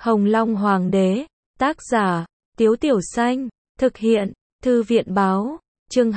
Hồng Long Hoàng đế, tác giả, Tiếu Tiểu Xanh, thực hiện, Thư viện báo, chương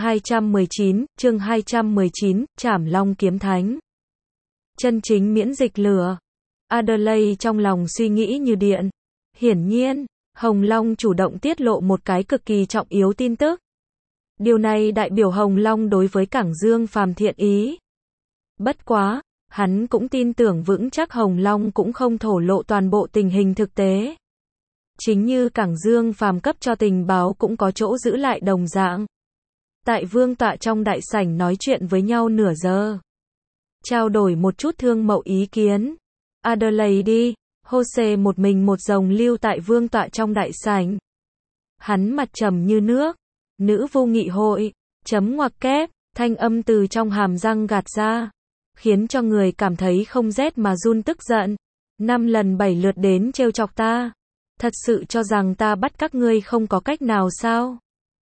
219, Trảm Long Kiếm Thánh. Chân chính miễn dịch lửa. Adelaide trong lòng suy nghĩ như điện. Hiển nhiên, Hồng Long chủ động tiết lộ một cái cực kỳ trọng yếu tin tức. Điều này đại biểu Hồng Long đối với Cảng Dương Phàm thiện ý. Bất quá, hắn cũng tin tưởng vững chắc Hồng Long cũng không thổ lộ toàn bộ tình hình thực tế. Chính như Cảng Dương Phàm cấp cho tình báo cũng có chỗ giữ lại đồng dạng. Tại vương tọa trong đại sảnh nói chuyện với nhau nửa giờ. Trao đổi một chút thương mậu ý kiến. Adelaide đi, Jose một mình một rồng lưu tại vương tọa trong đại sảnh. Hắn mặt trầm như nước. Nữ vô nghị hội, chấm ngoặc kép, thanh âm từ trong hàm răng gạt ra. Khiến cho người cảm thấy không rét mà run tức giận. 5 lần 7 lượt đến trêu chọc ta. Thật sự cho rằng ta bắt các ngươi không có cách nào sao?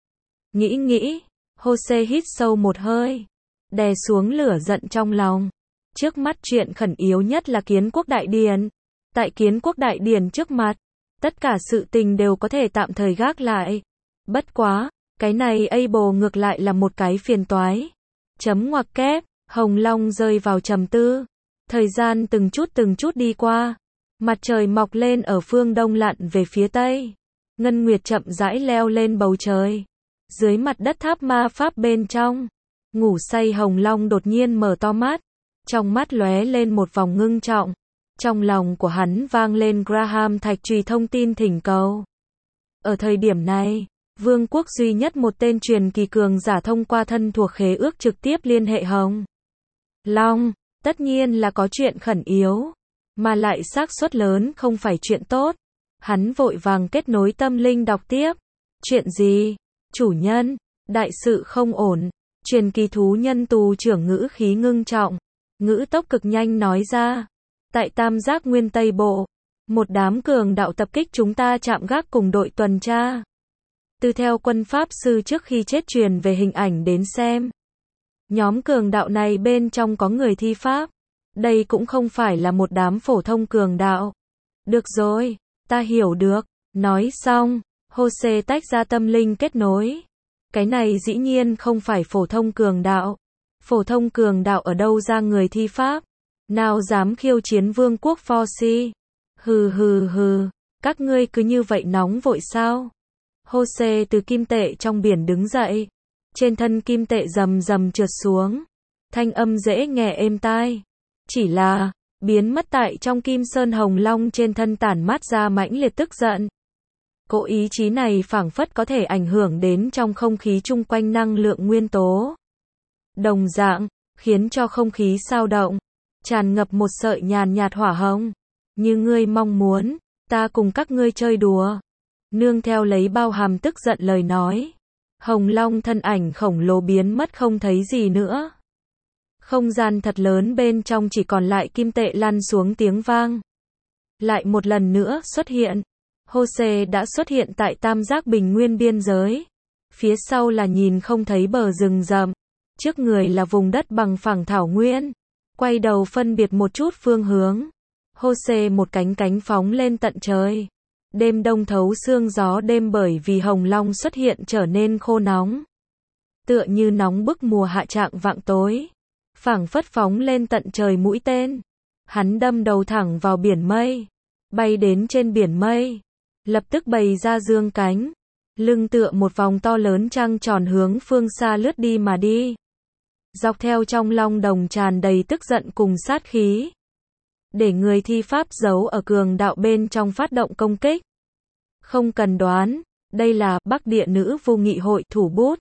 Nghĩ, Jose hít sâu một hơi. Đè xuống lửa giận trong lòng. Trước mắt chuyện khẩn yếu nhất là Kiến Quốc Đại Điển. Tại Kiến Quốc Đại Điển trước mặt, tất cả sự tình đều có thể tạm thời gác lại. Bất quá, cái này Able ngược lại là một cái phiền toái. Chấm ngoặc kép, Hồng Long rơi vào trầm tư. Thời gian từng chút đi qua. Mặt trời mọc lên ở phương đông lặn về phía tây. Ngân nguyệt chậm rãi leo lên bầu trời. Dưới mặt đất tháp ma pháp bên trong, ngủ say Hồng Long đột nhiên mở to mắt. Trong mắt lóe lên một vòng ngưng trọng. Trong lòng của hắn vang lên Graham thạch trùy thông tin thỉnh cầu. Ở thời điểm này, vương quốc duy nhất một tên truyền kỳ cường giả thông qua thân thuộc khế ước trực tiếp liên hệ Hồng Long, tất nhiên là có chuyện khẩn yếu, mà lại xác suất lớn không phải chuyện tốt. Hắn vội vàng kết nối tâm linh đọc tiếp. Chuyện gì? Chủ nhân, đại sự không ổn. Truyền kỳ thú nhân tù trưởng ngữ khí ngưng trọng, ngữ tốc cực nhanh nói ra. Tại Tam Giác Nguyên Tây Bộ, một đám cường đạo tập kích chúng ta chạm gác cùng đội tuần tra. Từ theo quân pháp sư trước khi chết truyền về hình ảnh đến xem, nhóm cường đạo này bên trong có người thi pháp. Đây cũng không phải là một đám phổ thông cường đạo. Được rồi, ta hiểu được. Nói xong, Jose tách ra tâm linh kết nối. Cái này dĩ nhiên không phải phổ thông cường đạo. Phổ thông cường đạo ở đâu ra người thi pháp? Nào dám khiêu chiến vương quốc Forsi? Hừ, các ngươi cứ như vậy nóng vội sao? Jose từ kim tệ trong biển đứng dậy. Trên thân kim tệ rầm rầm trượt xuống. Thanh âm dễ nghe êm tai. Chỉ là, biến mất tại trong kim sơn Hồng Long trên thân tản mát ra mãnh liệt tức giận. Cỗ ý chí này phảng phất có thể ảnh hưởng đến trong không khí chung quanh năng lượng nguyên tố. Đồng dạng, khiến cho không khí xao động, tràn ngập một sợi nhàn nhạt hỏa hồng. Như ngươi mong muốn, ta cùng các ngươi chơi đùa. Nương theo lấy bao hàm tức giận lời nói. Hồng Long thân ảnh khổng lồ biến mất không thấy gì nữa. Không gian thật lớn bên trong chỉ còn lại kim tệ lăn xuống tiếng vang. Lại một lần nữa xuất hiện. Jose đã xuất hiện tại Tam Giác Bình Nguyên biên giới. Phía sau là nhìn không thấy bờ rừng rậm. Trước người là vùng đất bằng phẳng thảo nguyên. Quay đầu phân biệt một chút phương hướng. Jose một cánh phóng lên tận trời. Đêm đông thấu xương gió đêm bởi vì Hồng Long xuất hiện trở nên khô nóng. Tựa như nóng bức mùa hạ trạng vạng tối. Phảng phất phóng lên tận trời mũi tên. Hắn đâm đầu thẳng vào biển mây. Bay đến trên biển mây. Lập tức bày ra dương cánh. Lưng tựa một vòng to lớn trăng tròn hướng phương xa lướt đi mà đi. Dọc theo trong long đồng tràn đầy tức giận cùng sát khí. Để người thi pháp giấu ở cường đạo bên trong phát động công kích. Không cần đoán, đây là Bắc Địa Nữ Vô Nghị hội thủ bút.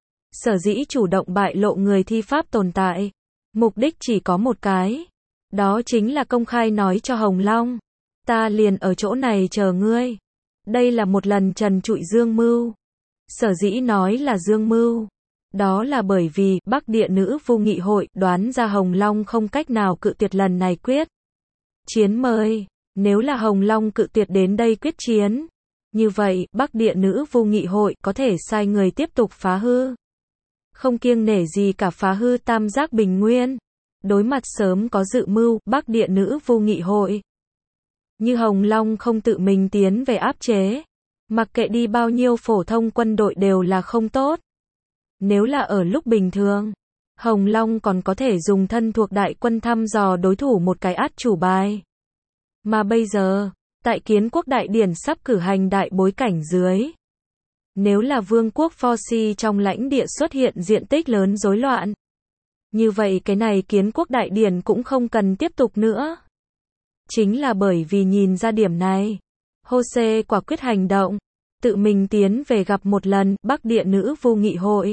Sở dĩ chủ động bại lộ người thi pháp tồn tại. Mục đích chỉ có một cái. Đó chính là công khai nói cho Hồng Long. Ta liền ở chỗ này chờ ngươi. Đây là một lần trần trụi dương mưu. Sở dĩ nói là dương mưu. Đó là bởi vì Bắc Địa Nữ Vô Nghị hội đoán ra Hồng Long không cách nào cự tuyệt lần này quyết chiến mời. Nếu là Hồng Long cự tuyệt đến đây quyết chiến, như vậy Bắc Địa Nữ Vô Nghị hội có thể sai người tiếp tục phá hư. Không kiêng nể gì cả phá hư Tam Giác Bình Nguyên. Đối mặt sớm có dự mưu Bắc Địa Nữ Vô Nghị hội. Như Hồng Long không tự mình tiến về áp chế. Mặc kệ đi bao nhiêu phổ thông quân đội đều là không tốt. Nếu là ở lúc bình thường, Hồng Long còn có thể dùng thân thuộc đại quân thăm dò đối thủ một cái át chủ bài. Mà bây giờ, tại Kiến quốc đại điển sắp cử hành đại bối cảnh dưới. Nếu là vương quốc Forci trong lãnh địa xuất hiện diện tích lớn rối loạn. Như vậy cái này Kiến quốc đại điển cũng không cần tiếp tục nữa. Chính là bởi vì nhìn ra điểm này. Jose quả quyết hành động. Tự mình tiến về gặp một lần Bắc Địa Nữ Vu Nghị hội.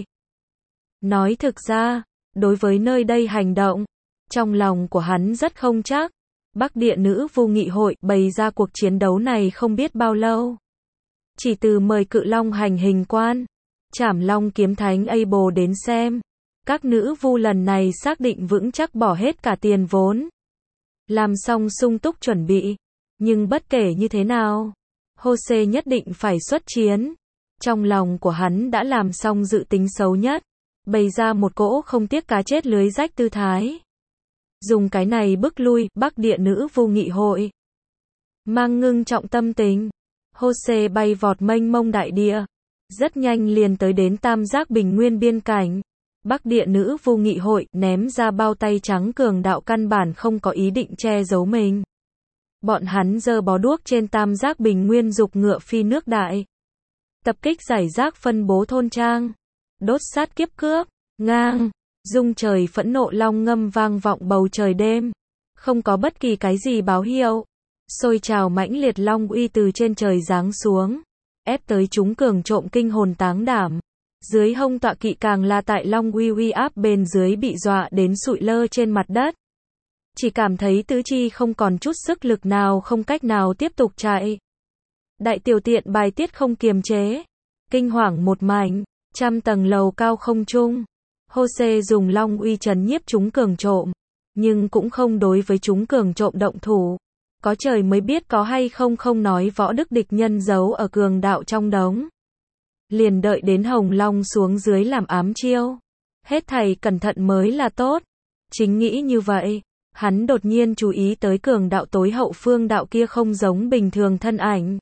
Nói thực ra, đối với nơi đây hành động, trong lòng của hắn rất không chắc. Bắc Địa Nữ Vu Nghị hội bày ra cuộc chiến đấu này không biết bao lâu. Chỉ từ mời Cự Long hành hình quan, Trảm Long kiếm thánh Abel đến xem. Các nữ vu lần này xác định vững chắc bỏ hết cả tiền vốn. Làm xong sung túc chuẩn bị. Nhưng bất kể như thế nào, Jose nhất định phải xuất chiến. Trong lòng của hắn đã làm xong dự tính xấu nhất. Bày ra một cỗ không tiếc cá chết lưới rách tư thái. Dùng cái này bức lui Bắc Địa Nữ Vu Nghị hội. Mang ngưng trọng tâm tình, Jose bay vọt mênh mông đại địa. Rất nhanh liền tới đến Tam Giác Bình Nguyên biên cảnh. Bắc Địa Nữ Vu Nghị hội ném ra bao tay trắng cường đạo căn bản không có ý định che giấu mình. Bọn hắn giơ bó đuốc trên Tam Giác Bình Nguyên dục ngựa phi nước đại. Tập kích giải rác phân bố thôn trang. Đốt sát kiếp cướp, ngang, rung trời phẫn nộ long ngâm vang vọng bầu trời đêm. Không có bất kỳ cái gì báo hiệu. Sôi trào mãnh liệt long uy từ trên trời giáng xuống. Ép tới chúng cường trộm kinh hồn táng đảm. Dưới hông tọa kỵ càng là tại long uy áp bên dưới bị dọa đến sụi lơ trên mặt đất. Chỉ cảm thấy tứ chi không còn chút sức lực nào không cách nào tiếp tục chạy. Đại tiểu tiện bài tiết không kiềm chế. Kinh hoàng một mảnh, trăm tầng lầu cao không trung. Jose dùng long uy trấn nhiếp chúng cường trộm. Nhưng cũng không đối với chúng cường trộm động thủ. Có trời mới biết có hay không không nói võ đức địch nhân giấu ở cường đạo trong đống. Liền đợi đến Hồng Long xuống dưới làm ám chiêu. Hết thảy cẩn thận mới là tốt. Chính nghĩ như vậy. Hắn đột nhiên chú ý tới cường đạo tối hậu phương đạo kia không giống bình thường thân ảnh.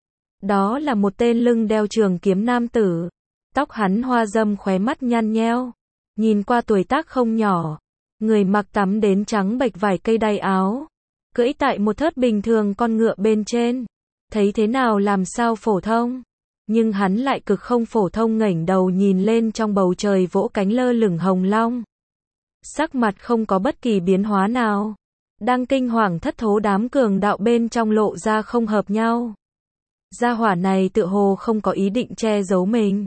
Đó là một tên lưng đeo trường kiếm nam tử. Tóc hắn hoa râm khóe mắt nhăn nheo. Nhìn qua tuổi tác không nhỏ. Người mặc tắm đến trắng bệch vải cây đay áo. Cưỡi tại một thớt bình thường con ngựa bên trên. Thấy thế nào làm sao phổ thông. Nhưng hắn lại cực không phổ thông ngẩng đầu nhìn lên trong bầu trời vỗ cánh lơ lửng Hồng Long. Sắc mặt không có bất kỳ biến hóa nào. Đang kinh hoàng thất thố đám cường đạo bên trong lộ ra không hợp nhau. Gia hỏa này tự hồ không có ý định che giấu mình.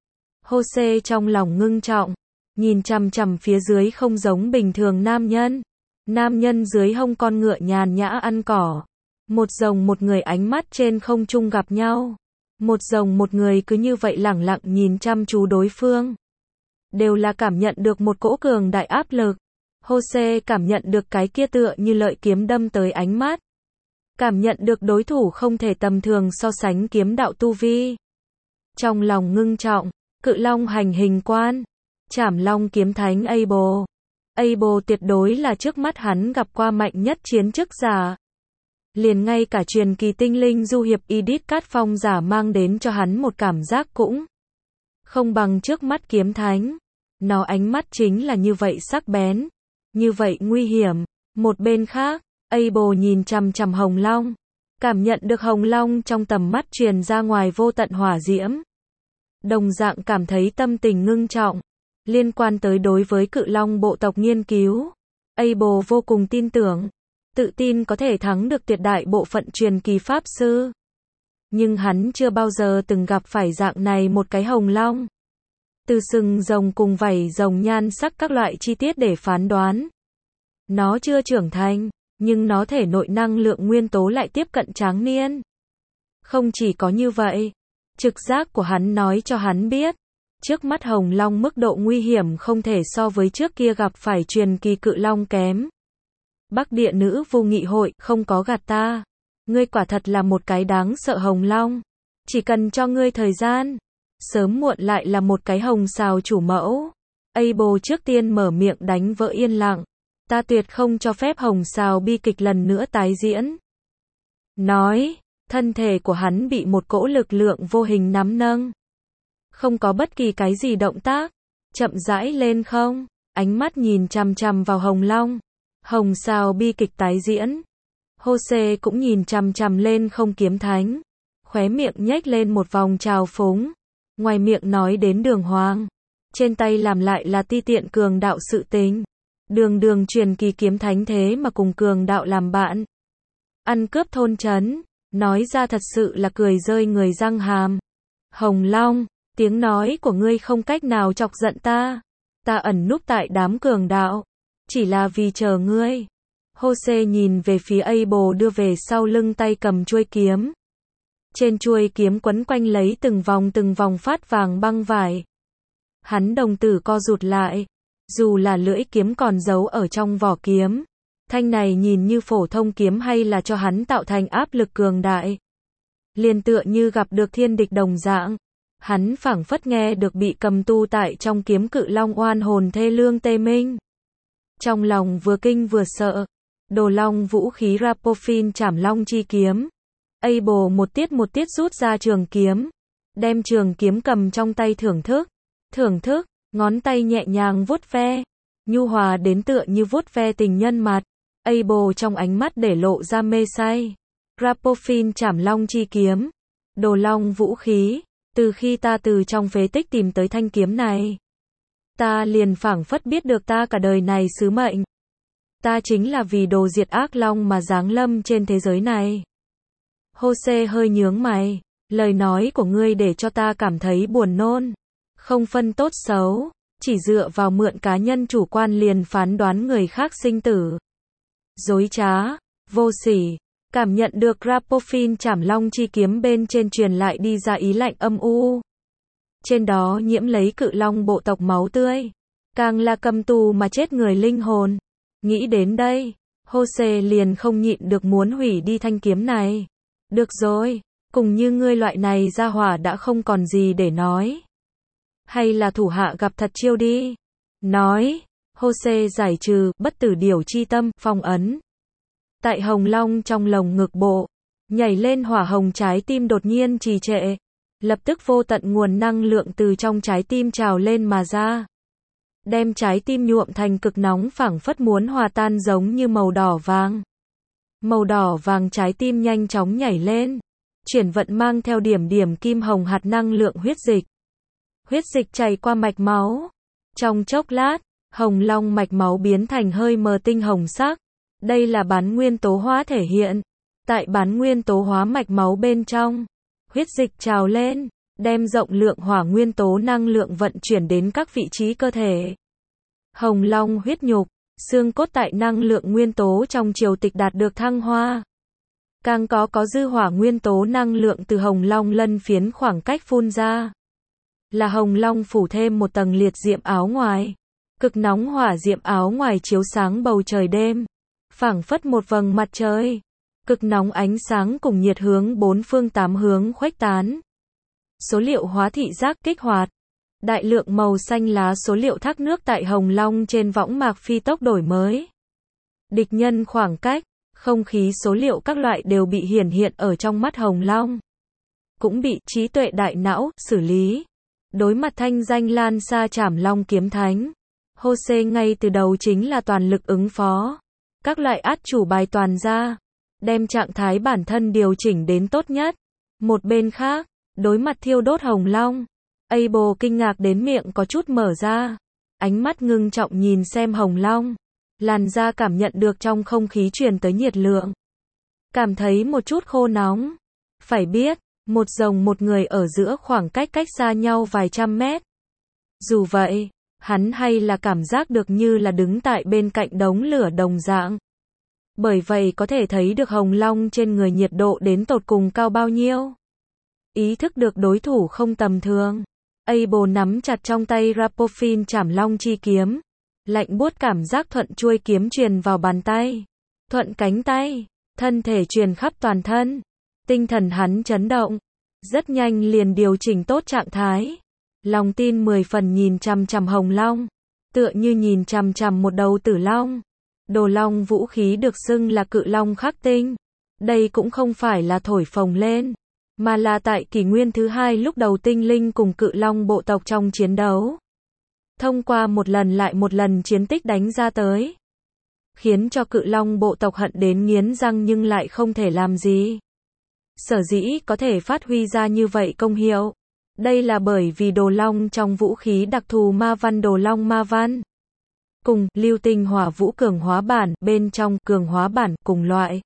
Jose trong lòng ngưng trọng. Nhìn chằm chằm phía dưới không giống bình thường nam nhân. Nam nhân dưới hông con ngựa nhàn nhã ăn cỏ. Một rồng một người ánh mắt trên không trung gặp nhau. Một rồng một người cứ như vậy lẳng lặng nhìn chăm chú đối phương. Đều là cảm nhận được một cỗ cường đại áp lực. Jose cảm nhận được cái kia tựa như lợi kiếm đâm tới ánh mắt. Cảm nhận được đối thủ không thể tầm thường so sánh kiếm đạo tu vi. Trong lòng ngưng trọng, Cự Long hành hình quan, Trảm Long kiếm thánh Abel. Abel tuyệt đối là trước mắt hắn gặp qua mạnh nhất chiến chức giả. Liền ngay cả truyền kỳ tinh linh du hiệp Edith Cát Phong giả mang đến cho hắn một cảm giác cũng không bằng trước mắt kiếm thánh. Nó ánh mắt chính là như vậy sắc bén, như vậy nguy hiểm. Một bên khác, Abel nhìn chằm chằm Hồng Long, cảm nhận được Hồng Long trong tầm mắt truyền ra ngoài vô tận hỏa diễm. Đồng dạng cảm thấy tâm tình ngưng trọng, liên quan tới đối với Cự Long bộ tộc nghiên cứu. Abel vô cùng tin tưởng, tự tin có thể thắng được tuyệt đại bộ phận truyền kỳ pháp sư. Nhưng hắn chưa bao giờ từng gặp phải dạng này một cái Hồng Long. Từ sừng rồng cùng vảy rồng nhan sắc các loại chi tiết để phán đoán. Nó chưa trưởng thành, nhưng nó thể nội năng lượng nguyên tố lại tiếp cận tráng niên. Không chỉ có như vậy, trực giác của hắn nói cho hắn biết, trước mắt Hồng Long mức độ nguy hiểm không thể so với trước kia gặp phải truyền kỳ Cự Long kém. Bắc Địa Nữ Vu Nghị hội, không có gạt ta. Ngươi quả thật là một cái đáng sợ Hồng Long. Chỉ cần cho ngươi thời gian, sớm muộn lại là một cái hồng xào chủ mẫu. Abel trước tiên mở miệng đánh vỡ yên lặng. Ta tuyệt không cho phép hồng xào bi kịch lần nữa tái diễn. nói, thân thể của hắn bị một cỗ lực lượng vô hình nắm nâng. Không có bất kỳ cái gì động tác, chậm rãi lên không, ánh mắt nhìn chằm chằm vào Hồng Long. Hồng sao bi kịch tái diễn. Jose cũng nhìn chằm chằm lên không kiếm thánh, khóe miệng nhếch lên một vòng trào phúng, ngoài miệng nói đến đường hoàng, trên tay làm lại là ti tiện cường đạo sự tình. Đường đường truyền kỳ kiếm thánh thế mà cùng cường đạo làm bạn. Ăn cướp thôn trấn, nói ra thật sự là cười rơi người răng hàm. Hồng Long, tiếng nói của ngươi không cách nào chọc giận ta. Ta ẩn núp tại đám cường đạo, chỉ là vì chờ ngươi. Jose nhìn về phía Abel đưa về sau lưng tay cầm chuôi kiếm. Trên chuôi kiếm quấn quanh lấy từng vòng phát vàng băng vải. Hắn đồng tử co rụt lại. Dù là lưỡi kiếm còn giấu ở trong vỏ kiếm, thanh này nhìn như phổ thông kiếm hay là cho hắn tạo thành áp lực cường đại. Liền tựa như gặp được thiên địch đồng dạng. Hắn phảng phất nghe được bị cầm tu tại trong kiếm cự long oan hồn thê lương tê minh. Trong lòng vừa kinh vừa sợ. Đồ long vũ khí Rapophin chảm long chi kiếm. Abel một tiết rút ra trường kiếm. Đem trường kiếm cầm trong tay thưởng thức, ngón tay nhẹ nhàng vuốt ve. Nhu hòa đến tựa như vuốt ve tình nhân mặt. Abel trong ánh mắt để lộ ra mê say. Rapophin chảm long chi kiếm. Đồ long vũ khí. Từ khi ta từ trong phế tích tìm tới thanh kiếm này, ta liền phảng phất biết được ta cả đời này sứ mệnh. Ta chính là vì đồ diệt ác long mà giáng lâm trên thế giới này. Jose hơi nhướng mày, lời nói của ngươi để cho ta cảm thấy buồn nôn. Không phân tốt xấu, chỉ dựa vào mượn cá nhân chủ quan liền phán đoán người khác sinh tử. Dối trá, vô sỉ. Cảm nhận được Rapophin chảm long chi kiếm bên trên truyền lại đi ra ý lạnh âm u. Trên đó nhiễm lấy cự long bộ tộc máu tươi. Càng là cầm tù mà chết người linh hồn. Nghĩ đến đây, Jose liền không nhịn được muốn hủy đi thanh kiếm này. Được rồi, cùng như ngươi loại này ra hỏa đã không còn gì để nói. Hay là thủ hạ gặp thật chiêu đi. Nói, Jose giải trừ bất tử điều chi tâm, phong ấn. Tại Hồng Long trong lồng ngực bộ, nhảy lên hỏa hồng trái tim đột nhiên trì trệ. Lập tức vô tận nguồn năng lượng từ trong trái tim trào lên mà ra. Đem trái tim nhuộm thành cực nóng phảng phất muốn hòa tan giống như màu đỏ vàng. Màu đỏ vàng trái tim nhanh chóng nhảy lên. Chuyển vận mang theo điểm kim hồng hạt năng lượng huyết dịch. Huyết dịch chảy qua mạch máu. Trong chốc lát, Hồng Long mạch máu biến thành hơi mờ tinh hồng sắc. Đây là bán nguyên tố hóa thể hiện. Tại bán nguyên tố hóa mạch máu bên trong, huyết dịch trào lên, đem rộng lượng hỏa nguyên tố năng lượng vận chuyển đến các vị trí cơ thể. Hồng Long huyết nhục, xương cốt tại năng lượng nguyên tố trong triều tịch đạt được thăng hoa. Càng có dư hỏa nguyên tố năng lượng từ Hồng Long lân phiến khoảng cách phun ra. Là Hồng Long phủ thêm một tầng liệt diệm áo ngoài. Cực nóng hỏa diệm áo ngoài chiếu sáng bầu trời đêm. Phảng phất một vầng mặt trời. Cực nóng ánh sáng cùng nhiệt hướng bốn phương tám hướng khuếch tán. Số liệu hóa thị giác kích hoạt. Đại lượng màu xanh lá số liệu thác nước tại Hồng Long trên võng mạc phi tốc đổi mới. Địch nhân khoảng cách, không khí số liệu các loại đều bị hiển hiện ở trong mắt Hồng Long. Cũng bị trí tuệ đại não xử lý. Đối mặt thanh danh lan xa chảm long kiếm thánh, Jose ngay từ đầu chính là toàn lực ứng phó. Các loại át chủ bài toàn ra, đem trạng thái bản thân điều chỉnh đến tốt nhất. Một bên khác, đối mặt thiêu đốt Hồng Long, Abel kinh ngạc đến miệng có chút mở ra. Ánh mắt ngưng trọng nhìn xem Hồng Long. Làn da cảm nhận được trong không khí truyền tới nhiệt lượng. Cảm thấy một chút khô nóng. Phải biết, một rồng một người ở giữa khoảng cách xa nhau vài trăm mét. Dù vậy, hắn hay là cảm giác được như là đứng tại bên cạnh đống lửa đồng dạng. Bởi vậy có thể thấy được Hồng Long trên người nhiệt độ đến tột cùng cao bao nhiêu. Ý thức được đối thủ không tầm thường. Abel nắm chặt trong tay Rapophin chảm long chi kiếm. Lạnh buốt cảm giác thuận chuôi kiếm truyền vào bàn tay. Thuận cánh tay. Thân thể truyền khắp toàn thân. Tinh thần hắn chấn động. Rất nhanh liền điều chỉnh tốt trạng thái. Lòng tin 10 phần nhìn chằm chằm Hồng Long. Tựa như nhìn chằm chằm một đầu tử long. Đồ long vũ khí được xưng là cự long khắc tinh. Đây cũng không phải là thổi phồng lên, mà là tại kỷ nguyên thứ hai lúc đầu tinh linh cùng cự long bộ tộc trong chiến đấu. Thông qua một lần lại một lần chiến tích đánh ra tới, khiến cho cự long bộ tộc hận đến nghiến răng nhưng lại không thể làm gì. Sở dĩ có thể phát huy ra như vậy công hiệu, đây là bởi vì đồ long trong vũ khí đặc thù ma văn đồ long ma văn. Cùng, lưu tinh hỏa vũ cường hóa bản, bên trong, cường hóa bản, cùng loại.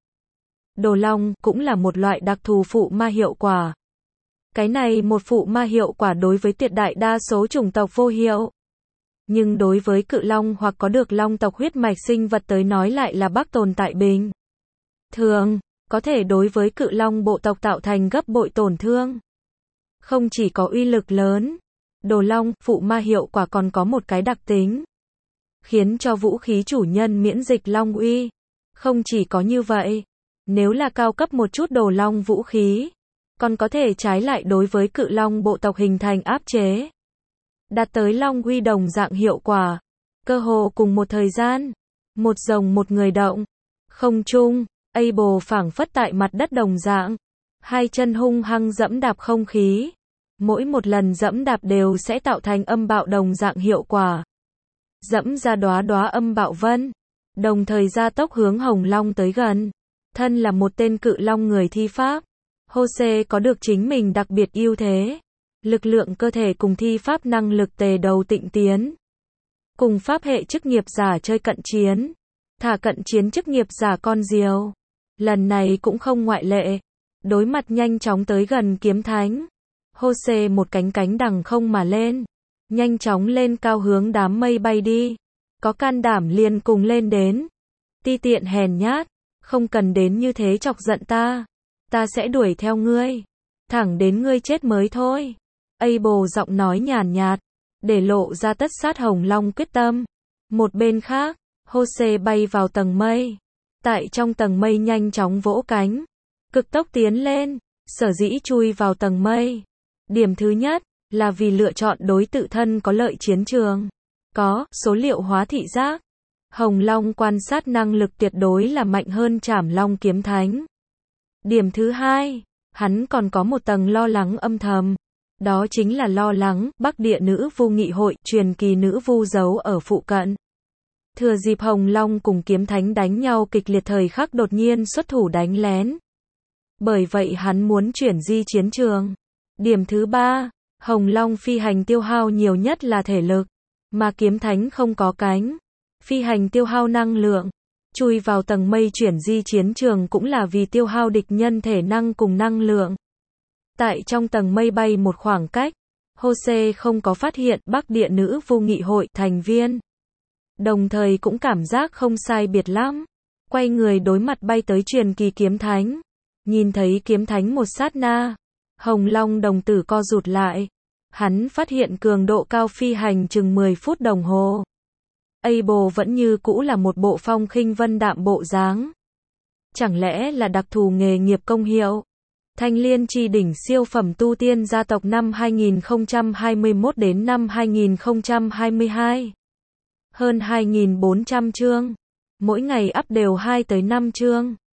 Đồ long, cũng là một loại đặc thù phụ ma hiệu quả. Cái này một phụ ma hiệu quả đối với tuyệt đại đa số chủng tộc vô hiệu. Nhưng đối với cự long hoặc có được long tộc huyết mạch sinh vật tới nói lại là bắc tồn tại bình thường, có thể đối với cự long bộ tộc tạo thành gấp bội tổn thương. Không chỉ có uy lực lớn, đồ long, phụ ma hiệu quả còn có một cái đặc tính, khiến cho vũ khí chủ nhân miễn dịch long uy. Không chỉ có như vậy, nếu là cao cấp một chút đồ long vũ khí, còn có thể trái lại đối với cự long bộ tộc hình thành áp chế, đạt tới long uy đồng dạng hiệu quả. Cơ hồ cùng một thời gian, một rồng một người động, không trung, Abel phảng phất tại mặt đất đồng dạng, hai chân hung hăng dẫm đạp không khí, mỗi một lần dẫm đạp đều sẽ tạo thành âm bạo đồng dạng hiệu quả, dẫm ra đóa đóa âm bạo vân, đồng thời gia tốc hướng hồng long tới gần. Thân là một tên cự long người thi pháp, Jose có được chính mình đặc biệt ưu thế, lực lượng cơ thể cùng thi pháp năng lực tề đầu tịnh tiến. Cùng pháp hệ chức nghiệp giả chơi cận chiến, thả cận chiến chức nghiệp giả con diều, lần này cũng không ngoại lệ. Đối mặt nhanh chóng tới gần kiếm thánh, Jose một cánh cánh đằng không mà lên, nhanh chóng lên cao hướng đám mây bay đi. Có can đảm liền cùng lên đến. Ti tiện hèn nhát, không cần đến như thế chọc giận ta. Ta sẽ đuổi theo ngươi, thẳng đến ngươi chết mới thôi. Abel giọng nói nhàn nhạt, để lộ ra tất sát hồng long quyết tâm. Một bên khác, Jose bay vào tầng mây. Tại trong tầng mây nhanh chóng vỗ cánh, cực tốc tiến lên. Sở dĩ chui vào tầng mây, điểm thứ nhất là vì lựa chọn đối tự thân có lợi chiến trường. Có số liệu hóa thị giác, hồng long quan sát năng lực tuyệt đối là mạnh hơn Trảm Long kiếm thánh. Điểm thứ hai, hắn còn có một tầng lo lắng âm thầm. Đó chính là lo lắng Bắc Địa Nữ Vu Nghị hội, truyền kỳ nữ vu giấu ở phụ cận. Thừa dịp hồng long cùng kiếm thánh đánh nhau kịch liệt thời khắc đột nhiên xuất thủ đánh lén. Bởi vậy hắn muốn chuyển di chiến trường. Điểm thứ ba, hồng long phi hành tiêu hao nhiều nhất là thể lực, mà kiếm thánh không có cánh. Phi hành tiêu hao năng lượng. Chui vào tầng mây chuyển di chiến trường cũng là vì tiêu hao địch nhân thể năng cùng năng lượng. Tại trong tầng mây bay một khoảng cách, Jose không có phát hiện Bắc Địa Nữ Vu Nghị hội thành viên. Đồng thời cũng cảm giác không sai biệt lắm. Quay người đối mặt bay tới truyền kỳ kiếm thánh. Nhìn thấy kiếm thánh một sát na, hồng long đồng tử co rụt lại. Hắn phát hiện cường độ cao phi hành chừng 10 phút đồng hồ. Abel vẫn như cũ là một bộ phong khinh vân đạm bộ dáng. Chẳng lẽ là đặc thù nghề nghiệp công hiệu? Thanh Liên chi đỉnh siêu phẩm tu tiên gia tộc năm 2021 đến năm 2022. Hơn 2.400 chương. Mỗi ngày up đều 2 tới 5 chương.